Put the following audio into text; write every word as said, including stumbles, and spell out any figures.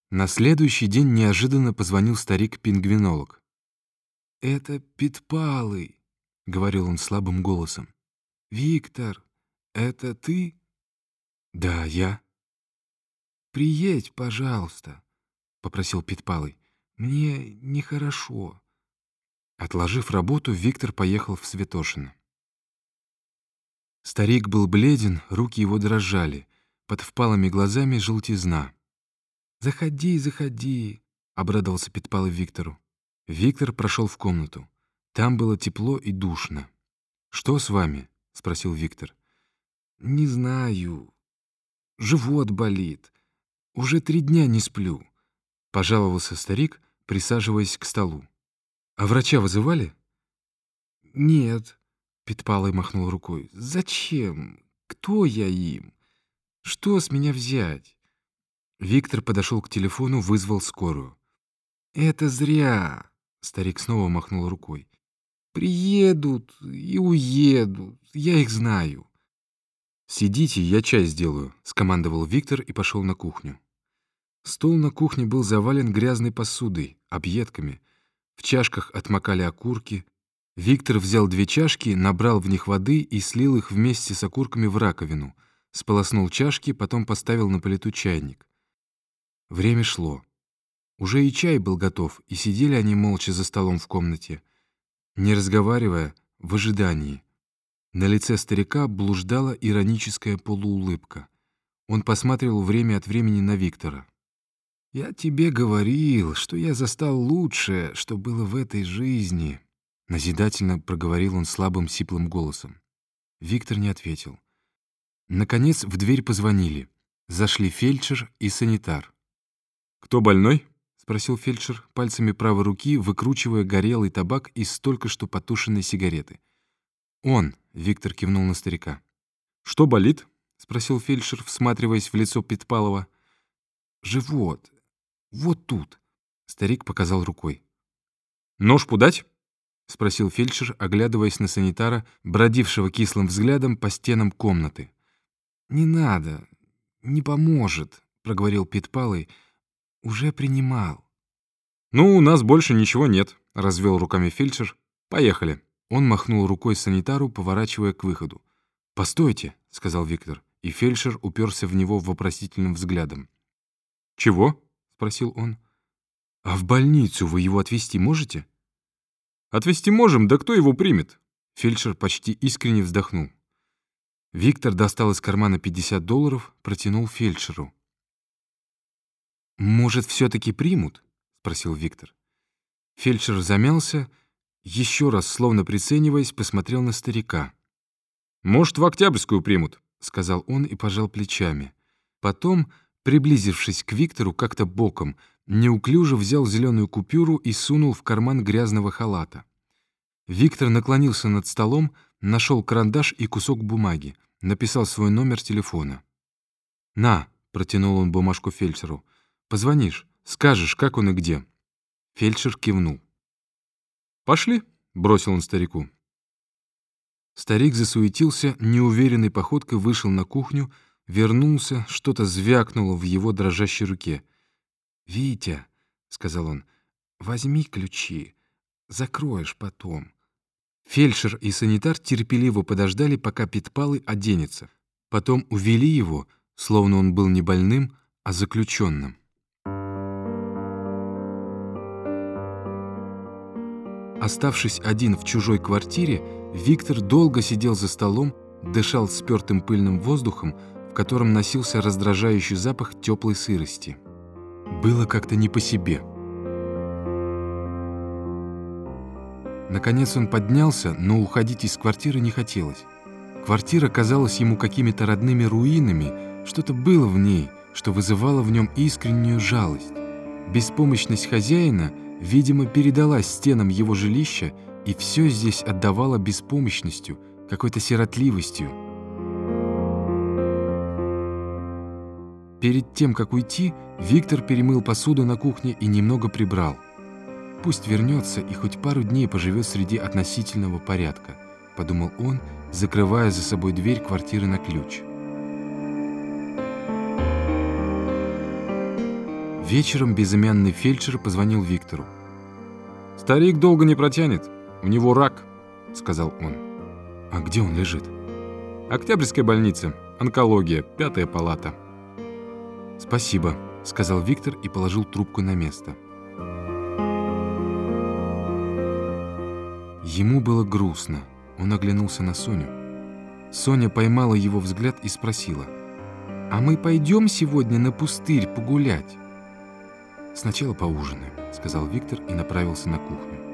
На следующий день неожиданно позвонил старик-пингвинолог. «Это Питпалый», — говорил он слабым голосом. «Виктор, это ты?» «Да, я». «Приедь, пожалуйста», — попросил Питпалый. «Мне нехорошо». Отложив работу, Виктор поехал в Святошино. Старик был бледен, руки его дрожали, под впалыми глазами желтизна. «Заходи, заходи», — обрадовался Питпалый Виктору. Виктор прошел в комнату. Там было тепло и душно. «Что с вами?» — спросил Виктор. «Не знаю. Живот болит. Уже три дня не сплю», — пожаловался старик, присаживаясь к столу. «А врача вызывали?» «Нет», — Питпалый махнул рукой. «Зачем? Кто я им? Что с меня взять?» Виктор подошел к телефону, вызвал скорую. «Это зря», — старик снова махнул рукой. «Приедут и уедут, я их знаю». «Сидите, я чай сделаю», — скомандовал Виктор и пошел на кухню. Стол на кухне был завален грязной посудой, объедками. В чашках отмокали окурки. Виктор взял две чашки, набрал в них воды и слил их вместе с окурками в раковину, сполоснул чашки, потом поставил на плиту чайник. Время шло. Уже и чай был готов, и сидели они молча за столом в комнате, не разговаривая, в ожидании. На лице старика блуждала ироническая полуулыбка. Он посматривал время от времени на Виктора. «Я тебе говорил, что я застал лучшее, что было в этой жизни», — назидательно проговорил он слабым сиплым голосом. Виктор не ответил. Наконец в дверь позвонили. Зашли фельдшер и санитар. «Кто больной?» — спросил фельдшер, пальцами правой руки выкручивая горелый табак из только что потушенной сигареты. «Он», — Виктор кивнул на старика. «Что болит?» — спросил фельдшер, всматриваясь в лицо Питпалова. «Живот. Вот тут», — старик показал рукой. «Нож подать?» — спросил фельдшер, оглядываясь на санитара, бродившего кислым взглядом по стенам комнаты. «Не надо, не поможет», — проговорил Питпалый. «Уже принимал». «Ну, у нас больше ничего нет», — развел руками фельдшер. «Поехали». Он махнул рукой санитару, поворачивая к выходу. «Постойте», — сказал Виктор, и фельдшер уперся в него вопросительным взглядом. «Чего?» — спросил он. «А в больницу вы его отвезти можете?» «Отвезти можем, да кто его примет?» Фельдшер почти искренне вздохнул. Виктор достал из кармана пятьдесят долларов, протянул фельдшеру. «Может, все-таки примут?» — спросил Виктор. Фельдшер замялся, еще раз, словно прицениваясь, посмотрел на старика. «Может, в Октябрьскую примут», — сказал он и пожал плечами. Потом, приблизившись к Виктору как-то боком, неуклюже взял зеленую купюру и сунул в карман грязного халата. Виктор наклонился над столом, нашел карандаш и кусок бумаги, написал свой номер телефона. «На», — протянул он бумажку фельдшеру, — «позвонишь, скажешь, как он и где». Фельдшер кивнул. «Пошли», — бросил он старику. Старик засуетился, неуверенной походкой вышел на кухню, вернулся, что-то звякнуло в его дрожащей руке. «Витя», — сказал он, — «возьми ключи, закроешь потом». Фельдшер и санитар терпеливо подождали, пока Питпалый оденется. Потом увели его, словно он был не больным, а заключенным. Оставшись один в чужой квартире, Виктор долго сидел за столом, дышал спертым пыльным воздухом, в котором носился раздражающий запах теплой сырости. Было как-то не по себе. Наконец он поднялся, но уходить из квартиры не хотелось. Квартира казалась ему какими-то родными руинами, что-то было в ней, что вызывало в нем искреннюю жалость. Беспомощность хозяина, видимо, передалась стенам его жилища, и все здесь отдавало беспомощностью, какой-то сиротливостью. Перед тем, как уйти, Виктор перемыл посуду на кухне и немного прибрал. «Пусть вернется и хоть пару дней поживет среди относительного порядка», — подумал он, закрывая за собой дверь квартиры на ключ. Вечером безымянный фельдшер позвонил Виктору. «Старик долго не протянет, у него рак», — сказал он. «А где он лежит?» «Октябрьская больница, онкология, пятая палата». «Спасибо», — сказал Виктор и положил трубку на место. Ему было грустно. Он оглянулся на Соню. Соня поймала его взгляд и спросила: «А мы пойдем сегодня на пустырь погулять?» «Сначала поужинаем», — сказал Виктор и направился на кухню.